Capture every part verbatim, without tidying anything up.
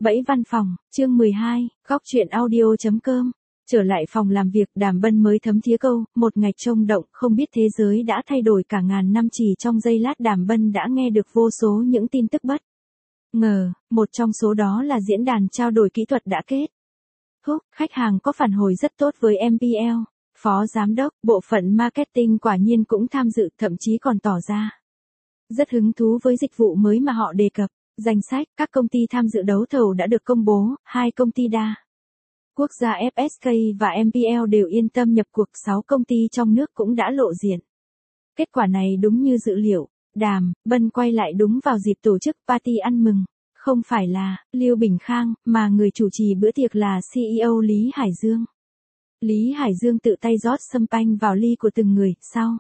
Bẫy văn phòng, chương mười hai, góc truyện audio chấm com. Trở lại phòng làm việc, Đàm Bân mới thấm thía câu, một ngày trông động, không biết thế giới đã thay đổi cả ngàn năm. Chỉ trong giây lát Đàm Bân đã nghe được vô số những tin tức bất ngờ, một trong số đó là diễn đàn trao đổi kỹ thuật đã kết thúc, khách hàng có phản hồi rất tốt với em pê lờ. Phó giám đốc, bộ phận marketing quả nhiên cũng tham dự, thậm chí còn tỏ ra rất hứng thú với dịch vụ mới mà họ đề cập. Danh sách các công ty tham dự đấu thầu đã được công bố, hai công ty đa quốc gia ép ét ca và em pê lờ đều yên tâm nhập cuộc, sáu công ty trong nước cũng đã lộ diện. Kết quả này đúng như dự liệu, Đàm Bân quay lại đúng vào dịp tổ chức party ăn mừng. Không phải là Lưu Bình Khang, mà người chủ trì bữa tiệc là xê e ô Lý Hải Dương. Lý Hải Dương tự tay rót champagne vào ly của từng người, sau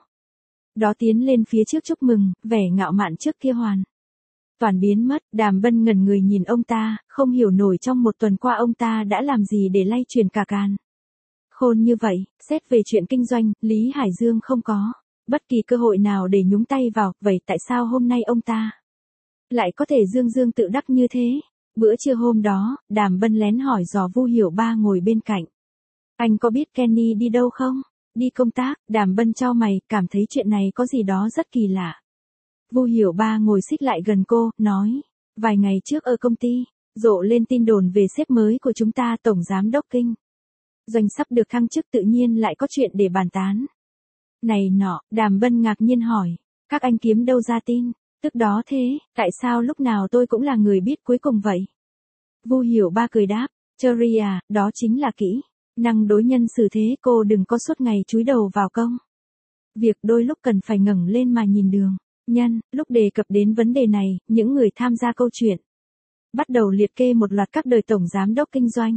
đó tiến lên phía trước chúc mừng, vẻ ngạo mạn trước kia hoàn toàn biến mất. Đàm Bân ngẩn người nhìn ông ta, không hiểu nổi trong một tuần qua ông ta đã làm gì để lay truyền cả càn khôn như vậy. Xét về chuyện kinh doanh, Lý Hải Dương không có bất kỳ cơ hội nào để nhúng tay vào, vậy tại sao hôm nay ông ta lại có thể dương dương tự đắc như thế? Bữa trưa hôm đó, Đàm Bân lén hỏi dò Vu Hiểu Ba ngồi bên cạnh. Anh có biết Kenny đi đâu không? Đi công tác. Đàm Bân chau mày, cảm thấy chuyện này có gì đó rất kỳ lạ. Vu Hiểu Ba ngồi xích lại gần cô, nói, vài ngày trước ở công ty, rộ lên tin đồn về sếp mới của chúng ta, tổng giám đốc kinh doanh sắp được thăng chức, tự nhiên lại có chuyện để bàn tán này nọ. Đàm Bân ngạc nhiên hỏi, các anh kiếm đâu ra tin tức đó thế, tại sao lúc nào tôi cũng là người biết cuối cùng vậy? Vu Hiểu Ba cười đáp, Cherry à, đó chính là kỹ năng đối nhân xử thế, cô đừng có suốt ngày chúi đầu vào công việc, đôi lúc cần phải ngẩng lên mà nhìn đường nhân. Lúc đề cập đến vấn đề này, những người tham gia câu chuyện bắt đầu liệt kê một loạt các đời tổng giám đốc kinh doanh.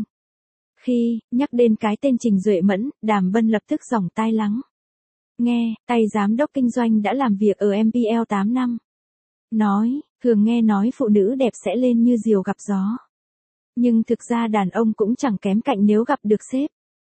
Khi nhắc đến cái tên Trình Duệ Mẫn, Đàm Bân lập tức dòng tai lắng nghe. Tay giám đốc kinh doanh đã làm việc ở em pê lờ tám năm. Nói, thường nghe nói phụ nữ đẹp sẽ lên như diều gặp gió. Nhưng thực ra đàn ông cũng chẳng kém cạnh nếu gặp được sếp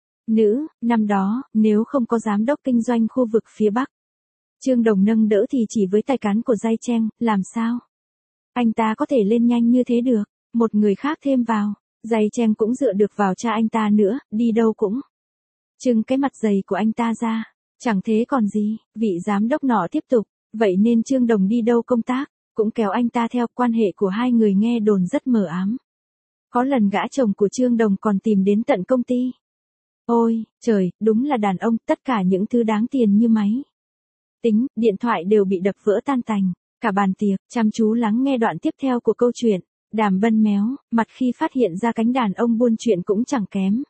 nữ. Năm đó, nếu không có giám đốc kinh doanh khu vực phía Bắc Trương Đồng nâng đỡ thì chỉ với tài cán của Giai Cheng, làm sao anh ta có thể lên nhanh như thế được? Một người khác thêm vào, Giai Cheng cũng dựa được vào cha anh ta nữa, đi đâu cũng trưng cái mặt dày của anh ta ra. Chẳng thế còn gì. Vị giám đốc nọ tiếp tục, vậy nên Trương Đồng đi đâu công tác, cũng kéo anh ta theo. Quan hệ của hai người nghe đồn rất mờ ám. Có lần gã chồng của Trương Đồng còn tìm đến tận công ty. Ôi, trời, đúng là đàn ông, tất cả những thứ đáng tiền như máy tính, điện thoại đều bị đập vỡ tan tành. Cả bàn tiệc, chăm chú lắng nghe đoạn tiếp theo của câu chuyện. Đàm Bân méo mặt khi phát hiện ra cánh đàn ông buôn chuyện cũng chẳng kém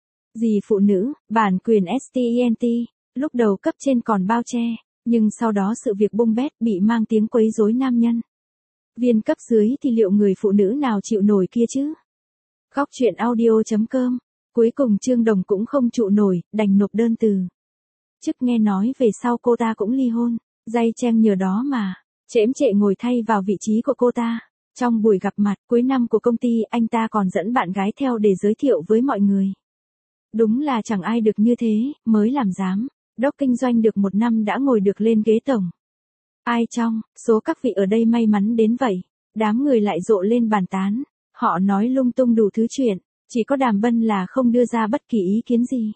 gì phụ nữ. Bản quyền stent, lúc đầu cấp trên còn bao che, nhưng sau đó sự việc bung bét, bị mang tiếng quấy rối nam nhân viên cấp dưới thì liệu người phụ nữ nào chịu nổi kia chứ? Góc truyện audio chấm com. Cuối cùng Trương Đồng cũng không trụ nổi, đành nộp đơn từ chức. Nghe nói về sau cô ta cũng ly hôn. Giai Cheng nhờ đó mà chễm chệ ngồi thay vào vị trí của cô ta. Trong buổi gặp mặt cuối năm của công ty, anh ta còn dẫn bạn gái theo để giới thiệu với mọi người. Đúng là chẳng ai được như thế, mới làm giám đốc kinh doanh được một năm đã ngồi được lên ghế tổng. Ai trong số các vị ở đây may mắn đến vậy? Đám người lại rộ lên bàn tán. Họ nói lung tung đủ thứ chuyện. Chỉ có Đàm Bân là không đưa ra bất kỳ ý kiến gì.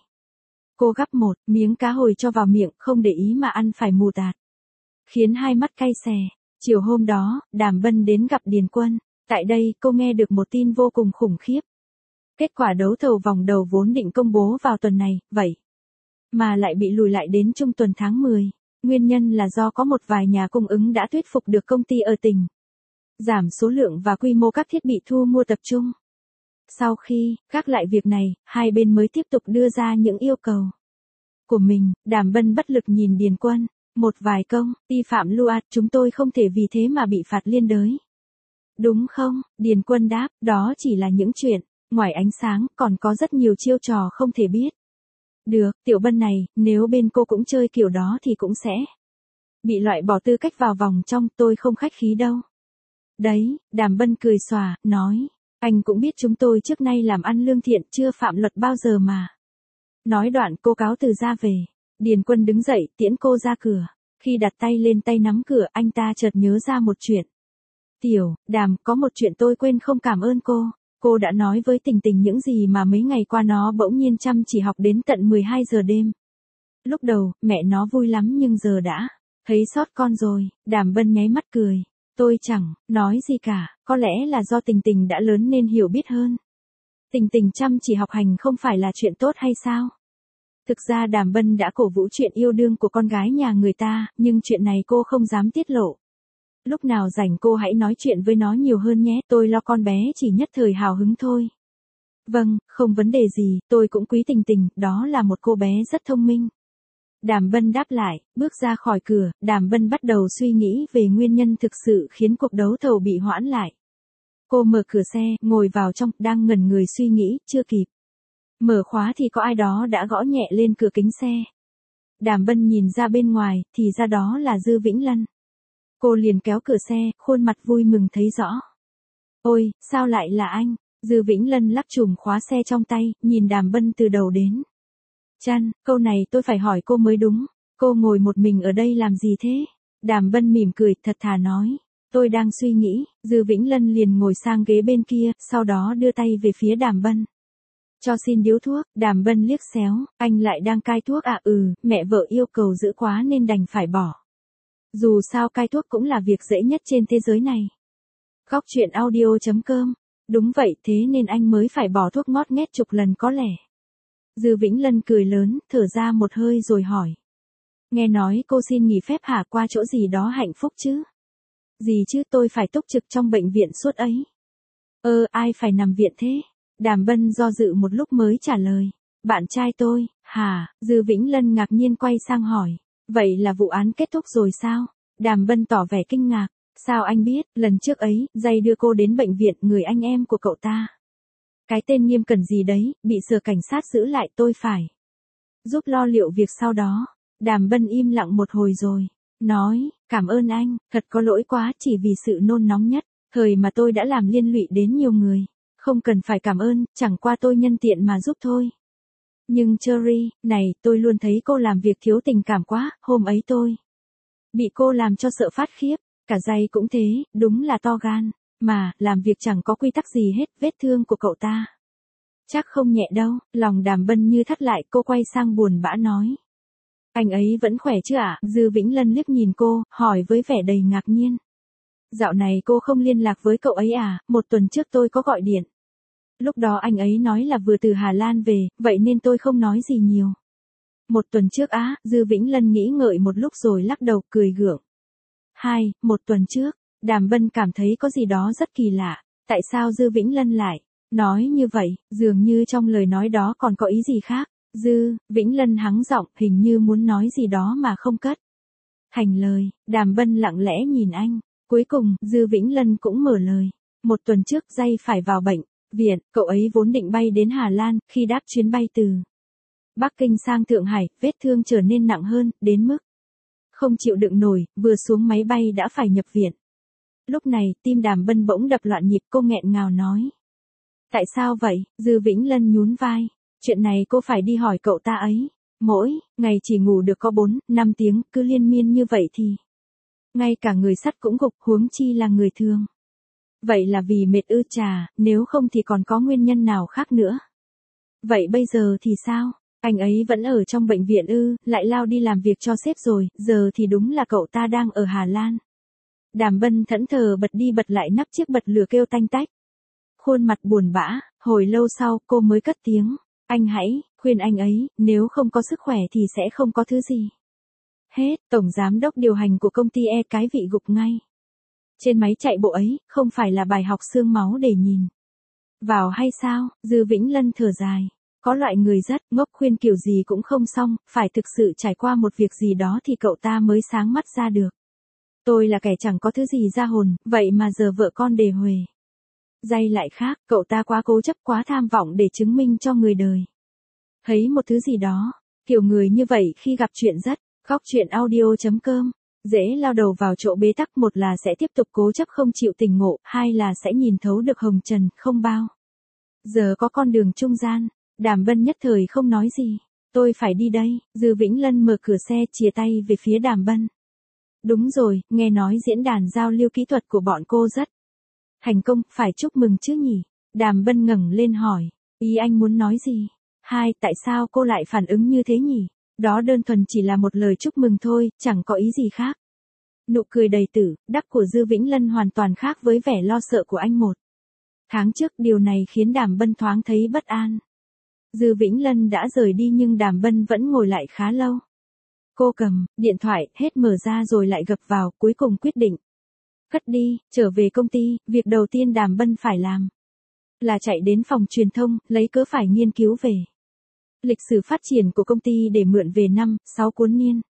Cô gắp một miếng cá hồi cho vào miệng, không để ý mà ăn phải mù tạt, khiến hai mắt cay xè. Chiều hôm đó, Đàm Bân đến gặp Điền Quân. Tại đây, cô nghe được một tin vô cùng khủng khiếp. Kết quả đấu thầu vòng đầu vốn định công bố vào tuần này, vậy mà lại bị lùi lại đến trung tuần tháng mười. Nguyên nhân là do có một vài nhà cung ứng đã thuyết phục được công ty ở tỉnh giảm số lượng và quy mô các thiết bị thu mua tập trung. Sau khi gác lại việc này, hai bên mới tiếp tục đưa ra những yêu cầu của mình. Đàm Bân bất lực nhìn Điền Quân. Một vài công ty phạm luật, chúng tôi không thể vì thế mà bị phạt liên đới. Đúng không? Điền Quân đáp, đó chỉ là những chuyện ngoài ánh sáng, còn có rất nhiều chiêu trò không thể biết được. Tiểu Bân này, nếu bên cô cũng chơi kiểu đó thì cũng sẽ bị loại bỏ tư cách vào vòng trong, tôi không khách khí đâu. Đấy, Đàm Bân cười xòa, nói, anh cũng biết chúng tôi trước nay làm ăn lương thiện, chưa phạm luật bao giờ mà. Nói đoạn cô cáo từ ra về. Điền Quân đứng dậy tiễn cô ra cửa. Khi đặt tay lên tay nắm cửa, anh ta chợt nhớ ra một chuyện. Tiểu, Đàm, có một chuyện tôi quên không cảm ơn cô. Cô đã nói với Tình Tình những gì mà mấy ngày qua nó bỗng nhiên chăm chỉ học đến tận mười hai giờ đêm. Lúc đầu, mẹ nó vui lắm nhưng giờ đã thấy sót con rồi. Đàm Bân nháy mắt cười. Tôi chẳng nói gì cả, có lẽ là do Tình Tình đã lớn nên hiểu biết hơn. Tình Tình chăm chỉ học hành không phải là chuyện tốt hay sao? Thực ra Đàm Bân đã cổ vũ chuyện yêu đương của con gái nhà người ta, nhưng chuyện này cô không dám tiết lộ. Lúc nào rảnh cô hãy nói chuyện với nó nhiều hơn nhé, tôi lo con bé chỉ nhất thời hào hứng thôi. Vâng, không vấn đề gì, tôi cũng quý Tình Tình, đó là một cô bé rất thông minh. Đàm Bân đáp lại, bước ra khỏi cửa, Đàm Bân bắt đầu suy nghĩ về nguyên nhân thực sự khiến cuộc đấu thầu bị hoãn lại. Cô mở cửa xe, ngồi vào trong, đang ngẩn người suy nghĩ, chưa kịp mở khóa thì có ai đó đã gõ nhẹ lên cửa kính xe. Đàm Bân nhìn ra bên ngoài, thì ra đó là Dư Vĩnh Lân. Cô liền kéo cửa xe, khuôn mặt vui mừng thấy rõ. Ôi, sao lại là anh? Dư Vĩnh Lân lắc chùm khóa xe trong tay, nhìn Đàm Bân từ đầu đến chân, câu này tôi phải hỏi cô mới đúng. Cô ngồi một mình ở đây làm gì thế? Đàm Bân mỉm cười, thật thà nói. Tôi đang suy nghĩ. Dư Vĩnh Lân liền ngồi sang ghế bên kia, sau đó đưa tay về phía Đàm Bân. Cho xin điếu thuốc. Đàm Bân liếc xéo, anh lại đang cai thuốc à? Ừ, mẹ vợ yêu cầu giữ quá nên đành phải bỏ. Dù sao cai thuốc cũng là việc dễ nhất trên thế giới này. Góc truyện audio chấm com. Đúng vậy, thế nên anh mới phải bỏ thuốc ngót nghét chục lần có lẽ. Dư Vĩnh Lân cười lớn, thở ra một hơi rồi hỏi. Nghe nói cô xin nghỉ phép hả, qua chỗ gì đó hạnh phúc chứ? Gì chứ, tôi phải túc trực trong bệnh viện suốt ấy. Ơ, ai phải nằm viện thế? Đàm Bân do dự một lúc mới trả lời. Bạn trai tôi. Hả? Dư Vĩnh Lân ngạc nhiên quay sang hỏi. Vậy là vụ án kết thúc rồi sao? Đàm Bân tỏ vẻ kinh ngạc. Sao anh biết? Lần trước ấy, Dây đưa cô đến bệnh viện, người anh em của cậu ta. Cái tên Nghiêm Cẩn gì đấy, bị sở cảnh sát giữ lại, tôi phải giúp lo liệu việc sau đó. Đàm Bân im lặng một hồi rồi nói, cảm ơn anh, thật có lỗi quá, chỉ vì sự nôn nóng nhất thời mà tôi đã làm liên lụy đến nhiều người. Không cần phải cảm ơn, chẳng qua tôi nhân tiện mà giúp thôi. Nhưng Cherry, này, tôi luôn thấy cô làm việc thiếu tình cảm quá, hôm ấy tôi bị cô làm cho sợ phát khiếp, cả Dây cũng thế, đúng là to gan. Mà, làm việc chẳng có quy tắc gì hết, vết thương của cậu ta chắc không nhẹ đâu. Lòng Đàm Bân như thắt lại, cô quay sang buồn bã nói. Anh ấy vẫn khỏe chứ ạ? À? Dư Vĩnh Lân liếc nhìn cô, hỏi với vẻ đầy ngạc nhiên. Dạo này cô không liên lạc với cậu ấy à? Một tuần trước tôi có gọi điện. Lúc đó anh ấy nói là vừa từ Hà Lan về, vậy nên tôi không nói gì nhiều. Một tuần trước á? Dư Vĩnh Lân nghĩ ngợi một lúc rồi lắc đầu, cười gượng. Hai, một tuần trước. Đàm Bân cảm thấy có gì đó rất kỳ lạ. Tại sao Dư Vĩnh Lân lại nói như vậy? Dường như trong lời nói đó còn có ý gì khác. Dư Vĩnh Lân hắng giọng, hình như muốn nói gì đó mà không cất thành lời. Đàm Bân lặng lẽ nhìn anh. Cuối cùng, Dư Vĩnh Lân cũng mở lời. Một tuần trước Dây phải vào bệnh viện, cậu ấy vốn định bay đến Hà Lan, khi đáp chuyến bay từ Bắc Kinh sang Thượng Hải, vết thương trở nên nặng hơn, đến mức không chịu đựng nổi, vừa xuống máy bay đã phải nhập viện. Lúc này, tim Đàm Bân bỗng đập loạn nhịp, cô nghẹn ngào nói. Tại sao vậy? Dư Vĩnh Lân nhún vai. Chuyện này cô phải đi hỏi cậu ta ấy. Mỗi ngày chỉ ngủ được có bốn, năm tiếng, cứ liên miên như vậy thì ngay cả người sắt cũng gục, huống chi là người thường. Vậy là vì mệt ư? Chà, nếu không thì còn có nguyên nhân nào khác nữa. Vậy bây giờ thì sao? Anh ấy vẫn ở trong bệnh viện ư? Lại lao đi làm việc cho sếp rồi, giờ thì đúng là cậu ta đang ở Hà Lan. Đàm Bân thẫn thờ bật đi bật lại nắp chiếc bật lửa kêu tanh tách. Khuôn mặt buồn bã, hồi lâu sau cô mới cất tiếng. Anh hãy khuyên anh ấy, nếu không có sức khỏe thì sẽ không có thứ gì hết. Tổng giám đốc điều hành của công ty E cái vị gục ngay trên máy chạy bộ ấy, không phải là bài học xương máu để nhìn vào hay sao? Dư Vĩnh Lân thở dài. Có loại người rất ngốc khuyên kiểu gì cũng không xong, phải thực sự trải qua một việc gì đó thì cậu ta mới sáng mắt ra được. Tôi là kẻ chẳng có thứ gì ra hồn, vậy mà giờ vợ con đề huề. Dây lại khác, cậu ta quá cố chấp, quá tham vọng để chứng minh cho người đời thấy một thứ gì đó. Kiểu người như vậy khi gặp chuyện rất, góc truyện audio chấm com, dễ lao đầu vào chỗ bế tắc. Một là sẽ tiếp tục cố chấp không chịu tỉnh ngộ, hai là sẽ nhìn thấu được hồng trần, không bao giờ có con đường trung gian. Đàm Bân nhất thời không nói gì. Tôi phải đi đây. Dư Vĩnh Lân mở cửa xe, chìa tay về phía Đàm Bân. Đúng rồi, nghe nói diễn đàn giao lưu kỹ thuật của bọn cô rất thành công, phải chúc mừng chứ nhỉ? Đàm Bân ngẩng lên hỏi, ý anh muốn nói gì? Hai, tại sao cô lại phản ứng như thế nhỉ? Đó đơn thuần chỉ là một lời chúc mừng thôi, chẳng có ý gì khác. Nụ cười đầy tử, đắc của Dư Vĩnh Lân hoàn toàn khác với vẻ lo sợ của anh một tháng trước, điều này khiến Đàm Bân thoáng thấy bất an. Dư Vĩnh Lân đã rời đi nhưng Đàm Bân vẫn ngồi lại khá lâu. Cô cầm điện thoại, hết mở ra rồi lại gập vào, cuối cùng quyết định cất đi. Trở về công ty, việc đầu tiên Đàm Bân phải làm là chạy đến phòng truyền thông, lấy cớ phải nghiên cứu về lịch sử phát triển của công ty để mượn về năm, sáu cuốn niên.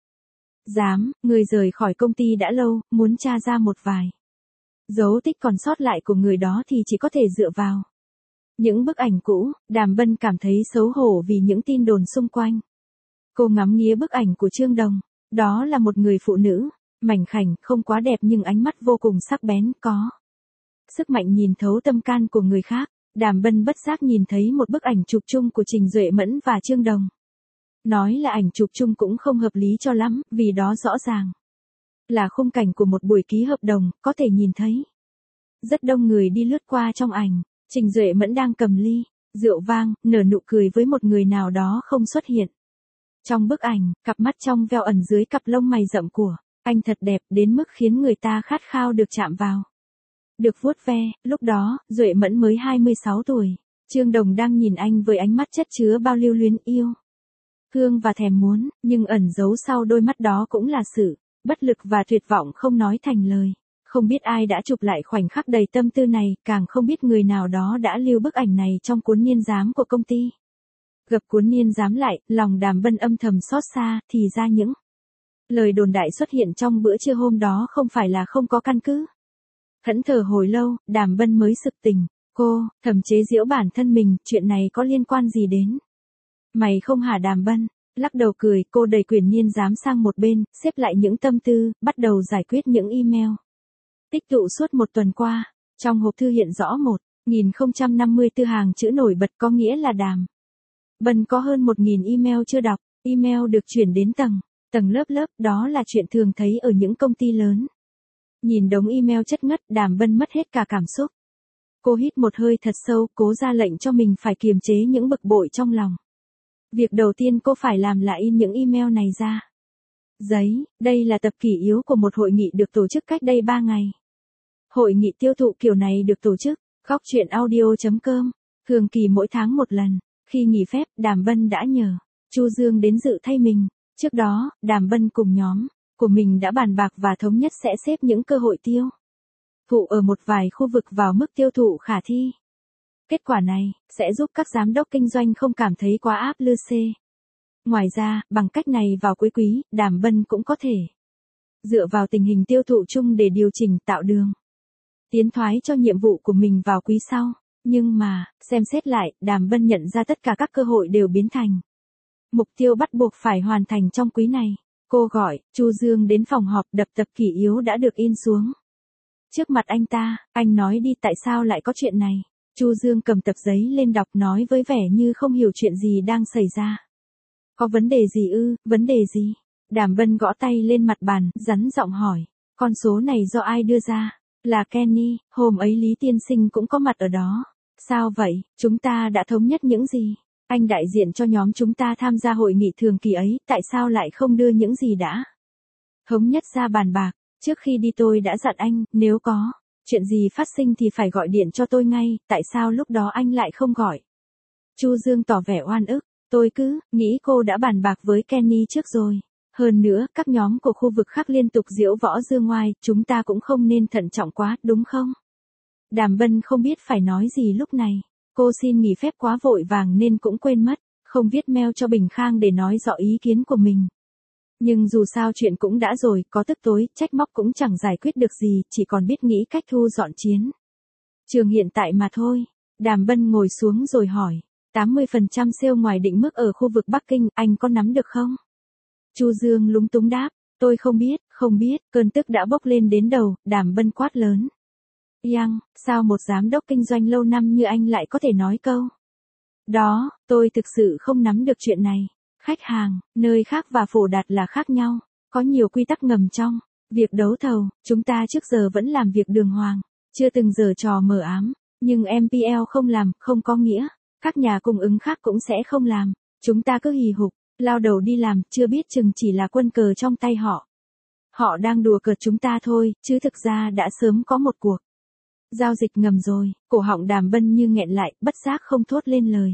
Dám, người rời khỏi công ty đã lâu, muốn tra ra một vài dấu tích còn sót lại của người đó thì chỉ có thể dựa vào những bức ảnh cũ. Đàm Bân cảm thấy xấu hổ vì những tin đồn xung quanh. Cô ngắm nghía bức ảnh của Trương Đồng. Đó là một người phụ nữ, mảnh khảnh, không quá đẹp nhưng ánh mắt vô cùng sắc bén, có sức mạnh nhìn thấu tâm can của người khác. Đàm Bân bất giác nhìn thấy một bức ảnh chụp chung của Trình Duệ Mẫn và Trương Đồng. Nói là ảnh chụp chung cũng không hợp lý cho lắm, vì đó rõ ràng là khung cảnh của một buổi ký hợp đồng, có thể nhìn thấy rất đông người đi lướt qua trong ảnh. Trình Duệ Mẫn đang cầm ly rượu vang, nở nụ cười với một người nào đó không xuất hiện trong bức ảnh. Cặp mắt trong veo ẩn dưới cặp lông mày rậm của anh thật đẹp đến mức khiến người ta khát khao được chạm vào, được vuốt ve. Lúc đó, Duệ Mẫn mới hai mươi sáu tuổi. Trương Đồng đang nhìn anh với ánh mắt chất chứa bao lưu luyến yêu thương và thèm muốn, nhưng ẩn giấu sau đôi mắt đó cũng là sự bất lực và tuyệt vọng không nói thành lời. Không biết ai đã chụp lại khoảnh khắc đầy tâm tư này, càng không biết người nào đó đã lưu bức ảnh này trong cuốn niên giám của công ty. Gập cuốn niên giám lại, lòng Đàm Bân âm thầm xót xa, thì ra những lời đồn đại xuất hiện trong bữa trưa hôm đó không phải là không có căn cứ. Thẫn thờ hồi lâu, Đàm Bân mới sực tỉnh. Cô thầm chế giễu bản thân mình, chuyện này có liên quan gì đến mày không hả? Đàm Bân lắc đầu cười, cô đẩy quyển niên giám sang một bên, xếp lại những tâm tư, bắt đầu giải quyết những email tích tụ suốt một tuần qua. Trong hộp thư hiện rõ một nghìn không trăm năm mươi tư hàng chữ nổi bật, có nghĩa là Đàm Bân có hơn một nghìn email chưa đọc. Email được chuyển đến tầng tầng lớp lớp, đó là chuyện thường thấy ở những công ty lớn. Nhìn đống email chất ngất, Đàm Bân mất hết cả cảm xúc. Cô hít một hơi thật sâu, cố ra lệnh cho mình phải kiềm chế những bực bội trong lòng. Việc đầu tiên cô phải làm là in những email này ra giấy. Đây là tập kỷ yếu của một hội nghị được tổ chức cách đây ba ngày. Hội nghị tiêu thụ kiểu này được tổ chức góc truyện audio chấm com, thường kỳ mỗi tháng một lần. Khi nghỉ phép, Đàm Bân đã nhờ Chu Dương đến dự thay mình. Trước đó, Đàm Bân cùng nhóm của mình đã bàn bạc và thống nhất sẽ xếp những cơ hội tiêu thụ ở một vài khu vực vào mức tiêu thụ khả thi. Kết quả này sẽ giúp các giám đốc kinh doanh không cảm thấy quá áp lực. Ngoài ra, bằng cách này vào cuối quý, Đàm Bân cũng có thể dựa vào tình hình tiêu thụ chung để điều chỉnh, tạo đường tiến thoái cho nhiệm vụ của mình vào quý sau. Nhưng mà, xem xét lại, Đàm Bân nhận ra tất cả các cơ hội đều biến thành mục tiêu bắt buộc phải hoàn thành trong quý này. Cô gọi Chu Dương đến phòng họp, đập tập kỷ yếu đã được in xuống trước mặt anh ta. Anh nói đi, tại sao lại có chuyện này? Chu Dương cầm tập giấy lên đọc, nói với vẻ như không hiểu chuyện gì đang xảy ra. Có vấn đề gì ư? Vấn đề gì? Đàm Bân gõ tay lên mặt bàn, rắn giọng hỏi. Con số này do ai đưa ra? Là Kenny, hôm ấy Lý Tiên Sinh cũng có mặt ở đó. Sao vậy? Chúng ta đã thống nhất những gì? Anh đại diện cho nhóm chúng ta tham gia hội nghị thường kỳ ấy, tại sao lại không đưa những gì đã thống nhất ra bàn bạc? Trước khi đi tôi đã dặn anh, nếu có chuyện gì phát sinh thì phải gọi điện cho tôi ngay, tại sao lúc đó anh lại không gọi? Chu Dương tỏ vẻ oan ức, tôi cứ nghĩ cô đã bàn bạc với Kenny trước rồi. Hơn nữa, các nhóm của khu vực khác liên tục diễu võ dương ngoai, chúng ta cũng không nên thận trọng quá, đúng không? Đàm Bân không biết phải nói gì lúc này. Cô xin nghỉ phép quá vội vàng nên cũng quên mất, không viết mail cho Bình Khang để nói rõ ý kiến của mình. Nhưng dù sao chuyện cũng đã rồi, có tức tối, trách móc cũng chẳng giải quyết được gì, chỉ còn biết nghĩ cách thu dọn chiến trường hiện tại mà thôi. Đàm Bân ngồi xuống rồi hỏi, tám mươi phần trăm sale ngoài định mức ở khu vực Bắc Kinh, anh có nắm được không? Chu Dương lúng túng đáp, tôi không biết, không biết. Cơn tức đã bốc lên đến đầu, Đàm Bân quát lớn. Yang, sao một giám đốc kinh doanh lâu năm như anh lại có thể nói câu đó? Tôi thực sự không nắm được chuyện này. Khách hàng, nơi khác và phổ đạt là khác nhau. Có nhiều quy tắc ngầm trong việc đấu thầu. Chúng ta trước giờ vẫn làm việc đường hoàng, chưa từng giở trò mờ ám. Nhưng em pê lờ không làm, không có nghĩa, các nhà cung ứng khác cũng sẽ không làm. Chúng ta cứ hì hục, lao đầu đi làm, chưa biết chừng chỉ là quân cờ trong tay họ. Họ đang đùa cợt chúng ta thôi, chứ thực ra đã sớm có một cuộc giao dịch ngầm rồi. Cổ họng Đàm Bân như nghẹn lại, bất giác không thốt lên lời.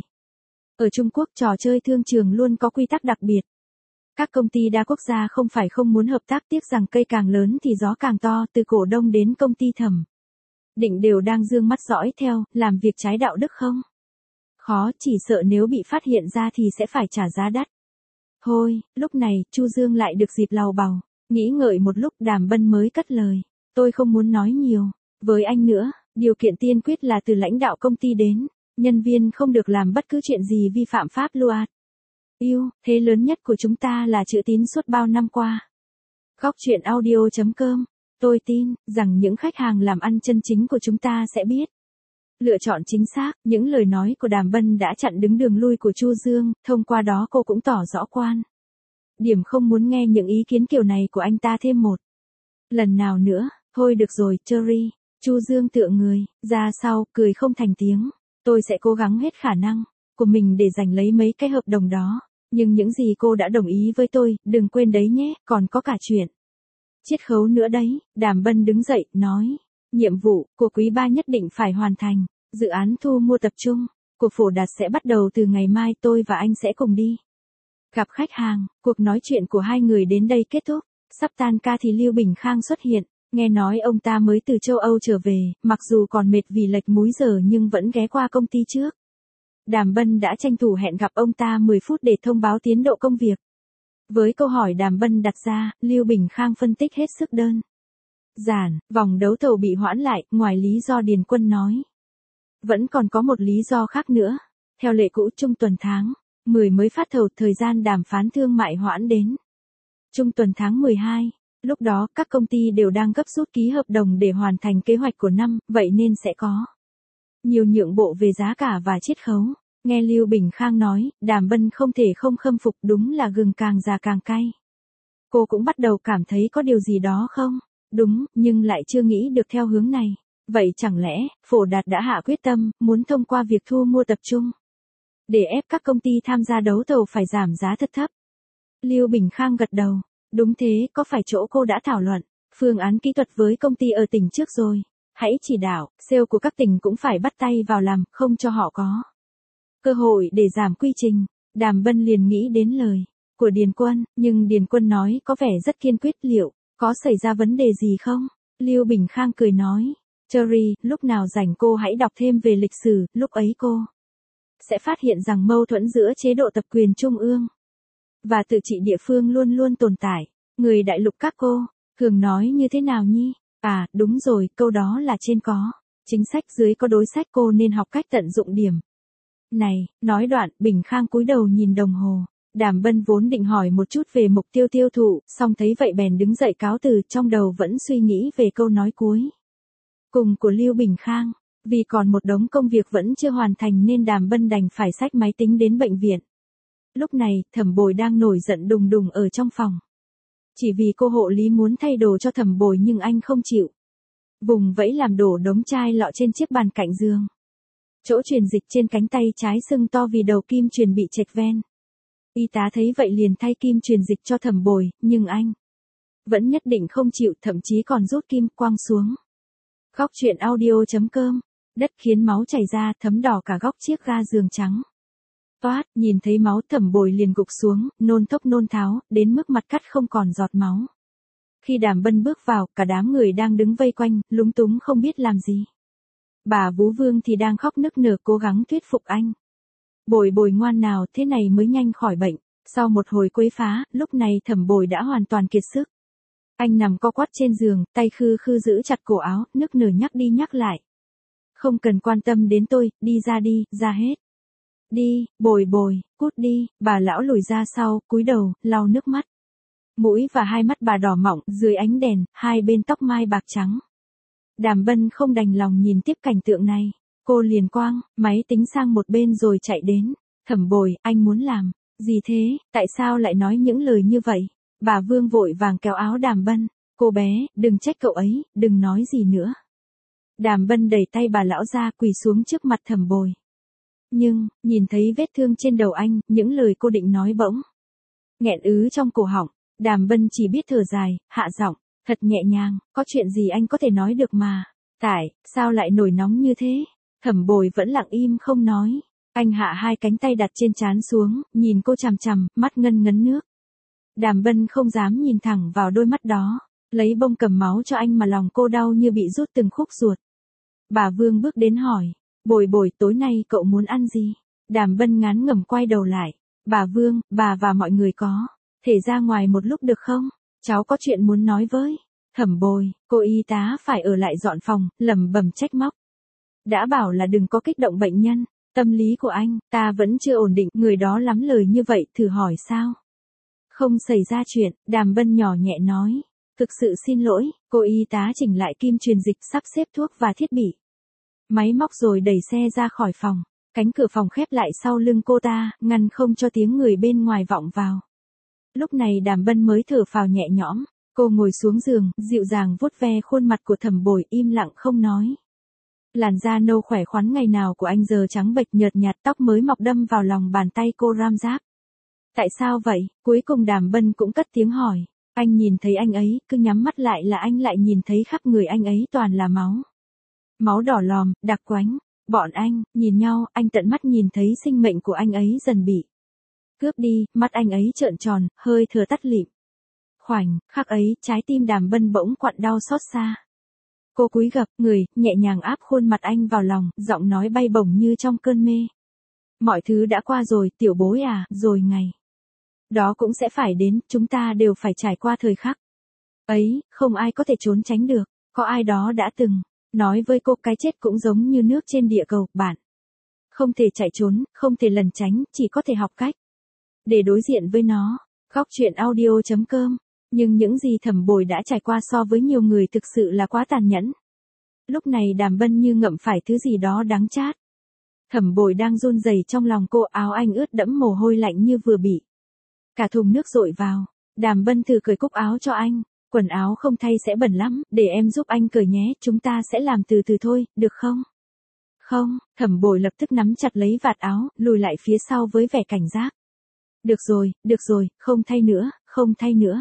Ở Trung Quốc trò chơi thương trường luôn có quy tắc đặc biệt. Các công ty đa quốc gia không phải không muốn hợp tác, tiếc rằng cây càng lớn thì gió càng to, từ cổ đông đến công ty thẩm định đều đang dương mắt dõi theo, làm việc trái đạo đức không? Khó, chỉ sợ nếu bị phát hiện ra thì sẽ phải trả giá đắt. Thôi, lúc này, Chu Dương lại được dịp làu bàu, nghĩ ngợi một lúc Đàm Bân mới cất lời. Tôi không muốn nói nhiều với anh nữa, điều kiện tiên quyết là từ lãnh đạo công ty đến, nhân viên không được làm bất cứ chuyện gì vi phạm pháp luật. Yêu, thế lớn nhất của chúng ta là chữ tín suốt bao năm qua. Góc truyện audio chấm com, tôi tin rằng những khách hàng làm ăn chân chính của chúng ta sẽ biết lựa chọn chính xác. Những lời nói của Đàm Bân đã chặn đứng đường lui của Chu Dương, thông qua đó cô cũng tỏ rõ quan điểm không muốn nghe những ý kiến kiểu này của anh ta thêm một lần nào nữa. Thôi được rồi, Cherry. Chu Dương tựa người ra sau, cười không thành tiếng. Tôi sẽ cố gắng hết khả năng của mình để giành lấy mấy cái hợp đồng đó. Nhưng những gì cô đã đồng ý với tôi, đừng quên đấy nhé, còn có cả chuyện chiết khấu nữa đấy. Đàm Bân đứng dậy, nói. Nhiệm vụ của quý ba nhất định phải hoàn thành. Dự án thu mua tập trung của Phổ Đạt sẽ bắt đầu từ ngày mai, tôi và anh sẽ cùng đi gặp khách hàng. Cuộc nói chuyện của hai người đến đây kết thúc. Sắp tan ca thì Lưu Bình Khang xuất hiện. Nghe nói ông ta mới từ châu Âu trở về, mặc dù còn mệt vì lệch múi giờ nhưng vẫn ghé qua công ty trước. Đàm Bân đã tranh thủ hẹn gặp ông ta mười phút để thông báo tiến độ công việc. Với câu hỏi Đàm Bân đặt ra, Lưu Bình Khang phân tích hết sức đơn giản. Vòng đấu thầu bị hoãn lại, ngoài lý do Điền Quân nói, vẫn còn có một lý do khác nữa. Theo lệ cũ, trung tuần tháng mười mới phát thầu, thời gian đàm phán thương mại hoãn đến trung tuần tháng mười hai. Lúc đó, các công ty đều đang gấp rút ký hợp đồng để hoàn thành kế hoạch của năm, vậy nên sẽ có nhiều nhượng bộ về giá cả và chiết khấu. Nghe Lưu Bình Khang nói, Đàm Bân không thể không khâm phục, đúng là gừng càng già càng cay. Cô cũng bắt đầu cảm thấy có điều gì đó không đúng, nhưng lại chưa nghĩ được theo hướng này. Vậy chẳng lẽ, Phổ Đạt đã hạ quyết tâm, muốn thông qua việc thu mua tập trung để ép các công ty tham gia đấu thầu phải giảm giá thật thấp? Lưu Bình Khang gật đầu. Đúng thế, có phải chỗ cô đã thảo luận phương án kỹ thuật với công ty ở tỉnh trước rồi? Hãy chỉ đạo, sale của các tỉnh cũng phải bắt tay vào làm, không cho họ có cơ hội để giảm quy trình. Đàm Bân liền nghĩ đến lời của Điền Quân, nhưng Điền Quân nói có vẻ rất kiên quyết, liệu có xảy ra vấn đề gì không? Lưu Bình Khang cười nói, Cherry, lúc nào rảnh cô hãy đọc thêm về lịch sử, lúc ấy cô sẽ phát hiện rằng mâu thuẫn giữa chế độ tập quyền trung ương và tự trị địa phương luôn luôn tồn tại. Người đại lục các cô thường nói như thế nào nhi? À, đúng rồi, câu đó là trên có chính sách, dưới có đối sách, cô nên học cách tận dụng điểm này. Nói đoạn, Bình Khang cúi đầu nhìn đồng hồ. Đàm Bân vốn định hỏi một chút về mục tiêu tiêu thụ, song thấy vậy bèn đứng dậy cáo từ, trong đầu vẫn suy nghĩ về câu nói cuối cùng của Lưu Bình Khang. Vì còn một đống công việc vẫn chưa hoàn thành nên Đàm Bân đành phải xách máy tính đến bệnh viện. Lúc này, Thẩm Bồi đang nổi giận đùng đùng ở trong phòng. Chỉ vì cô hộ lý muốn thay đồ cho Thẩm Bồi nhưng anh không chịu. Vùng vẫy làm đổ đống chai lọ trên chiếc bàn cạnh giường. Chỗ truyền dịch trên cánh tay trái sưng to vì đầu kim truyền bị chệch ven. Y tá thấy vậy liền thay kim truyền dịch cho Thẩm Bồi, nhưng anh vẫn nhất định không chịu, thậm chí còn rút kim quăng xuống. Góc truyện audio chấm com, đất khiến máu chảy ra, thấm đỏ cả góc chiếc ga giường trắng. Toát, nhìn thấy máu, Thẩm Bồi liền gục xuống, nôn thốc nôn tháo, đến mức mặt cắt không còn giọt máu. Khi Đàm Bân bước vào, cả đám người đang đứng vây quanh, lúng túng không biết làm gì. Bà Vú Vương thì đang khóc nức nở cố gắng thuyết phục anh. Bồi Bồi ngoan nào, thế này mới nhanh khỏi bệnh. Sau một hồi quấy phá, lúc này Thẩm Bồi đã hoàn toàn kiệt sức. Anh nằm co quắp trên giường, tay khư khư giữ chặt cổ áo, nức nở nhắc đi nhắc lại. Không cần quan tâm đến tôi, đi ra đi, ra hết. Đi, Bồi Bồi, cút đi. Bà lão lùi ra sau, cúi đầu, lau nước mắt. Mũi và hai mắt bà đỏ mọng, dưới ánh đèn, hai bên tóc mai bạc trắng. Đàm Bân không đành lòng nhìn tiếp cảnh tượng này. Cô liền quang máy tính sang một bên rồi chạy đến. Thẩm Bồi, anh muốn làm gì thế? Tại sao lại nói những lời như vậy? Bà Vương vội vàng kéo áo Đàm Bân. Cô bé, đừng trách cậu ấy, đừng nói gì nữa. Đàm Bân đẩy tay bà lão ra quỳ xuống trước mặt Thẩm Bồi. Nhưng, nhìn thấy vết thương trên đầu anh, những lời cô định nói bỗng nghẹn ứ trong cổ họng. Đàm Bân chỉ biết thở dài, hạ giọng, thật nhẹ nhàng, có chuyện gì anh có thể nói được mà. Tại, sao lại nổi nóng như thế? Thẩm Bồi vẫn lặng im không nói. Anh hạ hai cánh tay đặt trên trán xuống, nhìn cô chằm chằm, mắt ngân ngấn nước. Đàm Bân không dám nhìn thẳng vào đôi mắt đó, lấy bông cầm máu cho anh mà lòng cô đau như bị rút từng khúc ruột. Bà Vương bước đến hỏi, Bồi Bồi tối nay cậu muốn ăn gì? Đàm Bân ngán ngẩm quay đầu lại. Bà Vương, bà và mọi người có thể ra ngoài một lúc được không? Cháu có chuyện muốn nói với. Thẩm Bồi, cô y tá phải ở lại dọn phòng, lẩm bẩm trách móc. Đã bảo là đừng có kích động bệnh nhân, tâm lý của anh, ta vẫn chưa ổn định, người đó lắm lời như vậy, thử hỏi sao? Không xảy ra chuyện, Đàm Bân nhỏ nhẹ nói. Thực sự xin lỗi, cô y tá chỉnh lại kim truyền dịch, sắp xếp thuốc và thiết bị. Máy móc rồi đẩy xe ra khỏi phòng. Cánh cửa phòng khép lại sau lưng cô ta, ngăn không cho tiếng người bên ngoài vọng vào. Lúc này Đàm Bân mới thở phào nhẹ nhõm. Cô ngồi xuống giường, dịu dàng vuốt ve khuôn mặt của Thẩm Bồi, im lặng không nói. Làn da nâu khỏe khoắn ngày nào của anh giờ trắng bệch nhợt nhạt, tóc mới mọc đâm vào lòng bàn tay cô ram ráp. Tại sao vậy? Cuối cùng Đàm Bân cũng cất tiếng hỏi. Anh nhìn thấy anh ấy, cứ nhắm mắt lại là anh lại nhìn thấy khắp người anh ấy toàn là máu. Máu đỏ lòm, đặc quánh. Bọn anh, nhìn nhau, anh tận mắt nhìn thấy sinh mệnh của anh ấy dần bị cướp đi, mắt anh ấy trợn tròn, hơi thở tắt lịm. Khoảnh khắc ấy, trái tim Đàm Bân bỗng quặn đau xót xa. Cô cúi gập người, nhẹ nhàng áp khuôn mặt anh vào lòng, giọng nói bay bổng như trong cơn mê. Mọi thứ đã qua rồi, tiểu bối à, rồi ngày đó cũng sẽ phải đến, chúng ta đều phải trải qua thời khắc ấy, không ai có thể trốn tránh được. Có ai đó đã từng nói với cô cái chết cũng giống như nước trên địa cầu, bạn không thể chạy trốn, không thể lẩn tránh, chỉ có thể học cách để đối diện với nó. Góc truyện audio chấm com. Nhưng những gì Thẩm Bồi đã trải qua so với nhiều người thực sự là quá tàn nhẫn. Lúc này Đàm Bân như ngậm phải thứ gì đó đắng chát. Thẩm Bồi đang run rẩy trong lòng cô, áo anh ướt đẫm mồ hôi lạnh như vừa bị cả thùng nước dội vào. Đàm Bân thử cởi cúc áo cho anh. Quần áo không thay sẽ bẩn lắm, để em giúp anh cởi nhé, chúng ta sẽ làm từ từ thôi, được không? Không, Thẩm Bồi lập tức nắm chặt lấy vạt áo, lùi lại phía sau với vẻ cảnh giác. Được rồi, được rồi, không thay nữa, không thay nữa.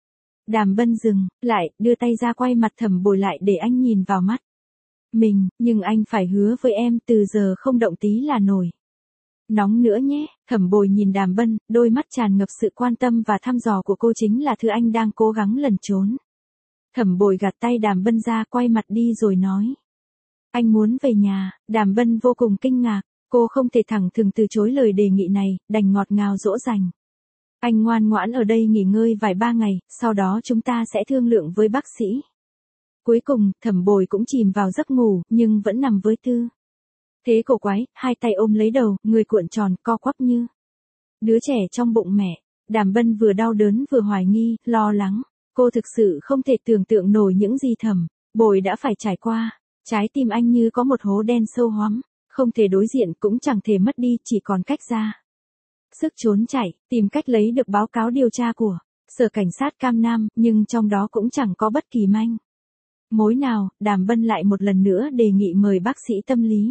Đàm Bân dừng lại, đưa tay ra quay mặt Thẩm Bồi lại để anh nhìn vào mắt mình, nhưng anh phải hứa với em từ giờ không động tí là nổi nóng nữa nhé. Thẩm Bồi nhìn Đàm Bân, đôi mắt tràn ngập sự quan tâm và thăm dò của cô chính là thứ anh đang cố gắng lẩn trốn. Thẩm Bồi gạt tay Đàm Bân ra, quay mặt đi rồi nói. Anh muốn về nhà. Đàm Bân vô cùng kinh ngạc, cô không thể thẳng thừng từ chối lời đề nghị này, đành ngọt ngào dỗ dành. Anh ngoan ngoãn ở đây nghỉ ngơi vài ba ngày, sau đó chúng ta sẽ thương lượng với bác sĩ. Cuối cùng, Thẩm Bồi cũng chìm vào giấc ngủ, nhưng vẫn nằm với tư thế cổ quái, hai tay ôm lấy đầu, người cuộn tròn, co quắp như đứa trẻ trong bụng mẹ. Đàm Bân vừa đau đớn vừa hoài nghi, lo lắng. Cô thực sự không thể tưởng tượng nổi những gì Thẩm Bồi đã phải trải qua. Trái tim anh như có một hố đen sâu hoắm, không thể đối diện cũng chẳng thể mất đi, chỉ còn cách ra sức trốn chạy, tìm cách lấy được báo cáo điều tra của Sở Cảnh sát Cam Nam, nhưng trong đó cũng chẳng có bất kỳ manh mối nào. Đàm Bân lại một lần nữa đề nghị mời bác sĩ tâm lý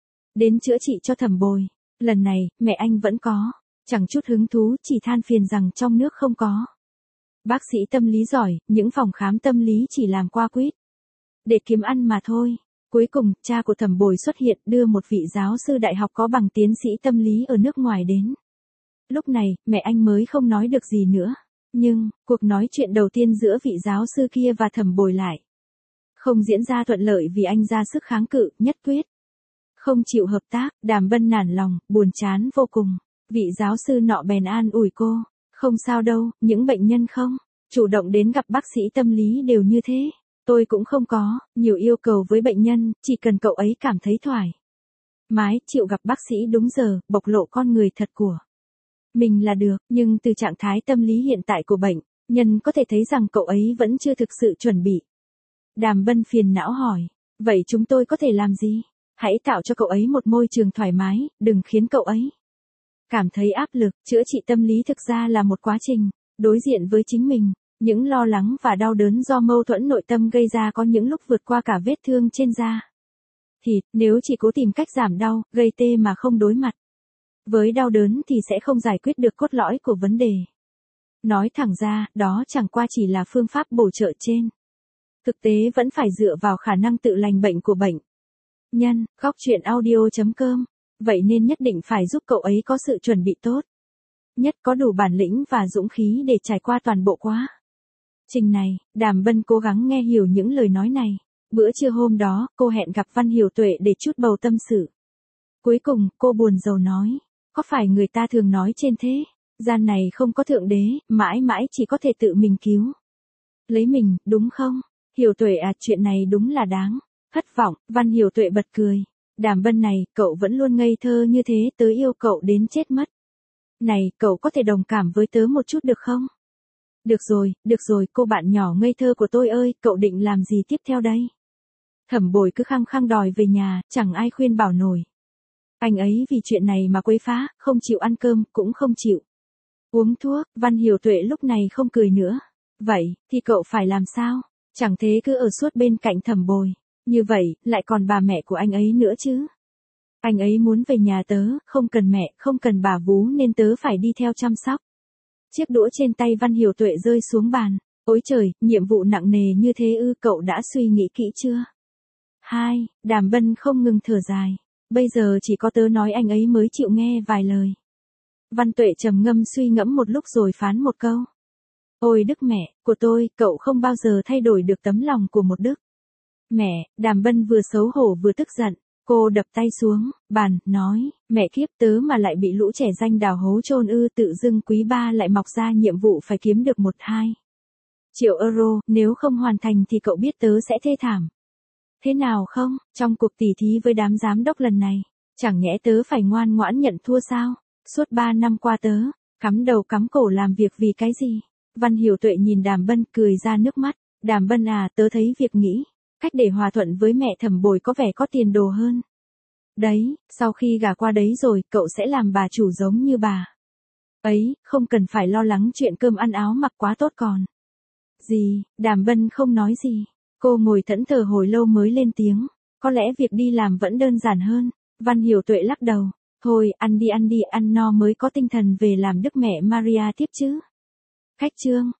đến chữa trị cho Thẩm Bồi. Lần này, mẹ anh vẫn có chẳng chút hứng thú, chỉ than phiền rằng trong nước không có bác sĩ tâm lý giỏi, những phòng khám tâm lý chỉ làm qua quýt để kiếm ăn mà thôi. Cuối cùng, cha của Thẩm Bồi xuất hiện, đưa một vị giáo sư đại học có bằng tiến sĩ tâm lý ở nước ngoài đến. Lúc này, mẹ anh mới không nói được gì nữa. Nhưng, cuộc nói chuyện đầu tiên giữa vị giáo sư kia và Thẩm Bồi lại không diễn ra thuận lợi vì anh ra sức kháng cự, nhất quyết không chịu hợp tác. Đàm Bân nản lòng, buồn chán vô cùng. Vị giáo sư nọ bèn an ủi cô. Không sao đâu, những bệnh nhân không chủ động đến gặp bác sĩ tâm lý đều như thế. Tôi cũng không có nhiều yêu cầu với bệnh nhân, chỉ cần cậu ấy cảm thấy thoải mái, chịu gặp bác sĩ đúng giờ, bộc lộ con người thật của mình là được. Nhưng từ trạng thái tâm lý hiện tại của bệnh nhân có thể thấy rằng cậu ấy vẫn chưa thực sự chuẩn bị. Đàm Bân phiền não hỏi. Vậy chúng tôi có thể làm gì? Hãy tạo cho cậu ấy một môi trường thoải mái, đừng khiến cậu ấy cảm thấy áp lực. Chữa trị tâm lý thực ra là một quá trình đối diện với chính mình. Những lo lắng và đau đớn do mâu thuẫn nội tâm gây ra có những lúc vượt qua cả vết thương trên da. thịt, nếu chỉ cố tìm cách giảm đau, gây tê mà không đối mặt với đau đớn thì sẽ không giải quyết được cốt lõi của vấn đề. Nói thẳng ra, đó chẳng qua chỉ là phương pháp bổ trợ trên. Thực tế vẫn phải dựa vào khả năng tự lành bệnh của bệnh nhân. Góc truyện audio chấm com. Vậy nên nhất định phải giúp cậu ấy có sự chuẩn bị tốt nhất, có đủ bản lĩnh và dũng khí để trải qua toàn bộ quá trình này. Đàm Bân cố gắng nghe hiểu những lời nói này. Bữa trưa hôm đó, cô hẹn gặp Văn Hiểu Tuệ để chút bầu tâm sự. Cuối cùng, cô buồn rầu nói, có phải người ta thường nói trên thế gian này không có thượng đế, mãi mãi chỉ có thể tự mình cứu lấy mình, đúng không? Hiểu Tuệ à, chuyện này đúng là đáng thất vọng. Văn Hiểu Tuệ bật cười. Đàm Bân này, cậu vẫn luôn ngây thơ như thế, tớ yêu cậu đến chết mất. Này, cậu có thể đồng cảm với tớ một chút được không? Được rồi, được rồi, cô bạn nhỏ ngây thơ của tôi ơi, cậu định làm gì tiếp theo đây? Thẩm Bồi cứ khăng khăng đòi về nhà, chẳng ai khuyên bảo nổi. Anh ấy vì chuyện này mà quấy phá, không chịu ăn cơm, cũng không chịu uống thuốc. Văn Hiểu Tuệ lúc này không cười nữa. Vậy, thì cậu phải làm sao? Chẳng thế cứ ở suốt bên cạnh Thẩm Bồi. Như vậy, lại còn bà mẹ của anh ấy nữa chứ. Anh ấy muốn về nhà tớ, không cần mẹ, không cần bà vú nên tớ phải đi theo chăm sóc. Chiếc đũa trên tay Văn Hiểu Tuệ rơi xuống bàn. Ôi trời, nhiệm vụ nặng nề như thế ư, cậu đã suy nghĩ kỹ chưa? Hai, Đàm Bân không ngừng thở dài. Bây giờ chỉ có tớ nói anh ấy mới chịu nghe vài lời. Văn Tuệ trầm ngâm suy ngẫm một lúc rồi phán một câu. Ôi đức mẹ, của tôi, cậu không bao giờ thay đổi được tấm lòng của một đức mẹ. Đàm Bân vừa xấu hổ vừa tức giận. Cô đập tay xuống bàn, nói, mẹ kiếp, tớ mà lại bị lũ trẻ danh đào hố chôn ư, tự dưng quý ba lại mọc ra nhiệm vụ phải kiếm được một hai triệu euro, nếu không hoàn thành thì cậu biết tớ sẽ thê thảm thế nào không? Trong cuộc tỉ thí với đám giám đốc lần này, chẳng nhẽ tớ phải ngoan ngoãn nhận thua sao? Suốt ba năm qua tớ cắm đầu cắm cổ làm việc vì cái gì? Văn Hiểu Tuệ nhìn Đàm Bân cười ra nước mắt. Đàm Bân à, tớ thấy việc nghĩ cách để hòa thuận với mẹ Thẩm Bồi có vẻ có tiền đồ hơn. Đấy, sau khi gả qua đấy rồi, cậu sẽ làm bà chủ giống như bà ấy, không cần phải lo lắng chuyện cơm ăn áo mặc quá tốt còn gì. Đàm Bân không nói gì. Cô ngồi thẫn thờ hồi lâu mới lên tiếng. Có lẽ việc đi làm vẫn đơn giản hơn. Văn Hiểu Tuệ lắc đầu. Thôi, ăn đi ăn đi, ăn no mới có tinh thần về làm đức mẹ Maria tiếp chứ. Khách chương.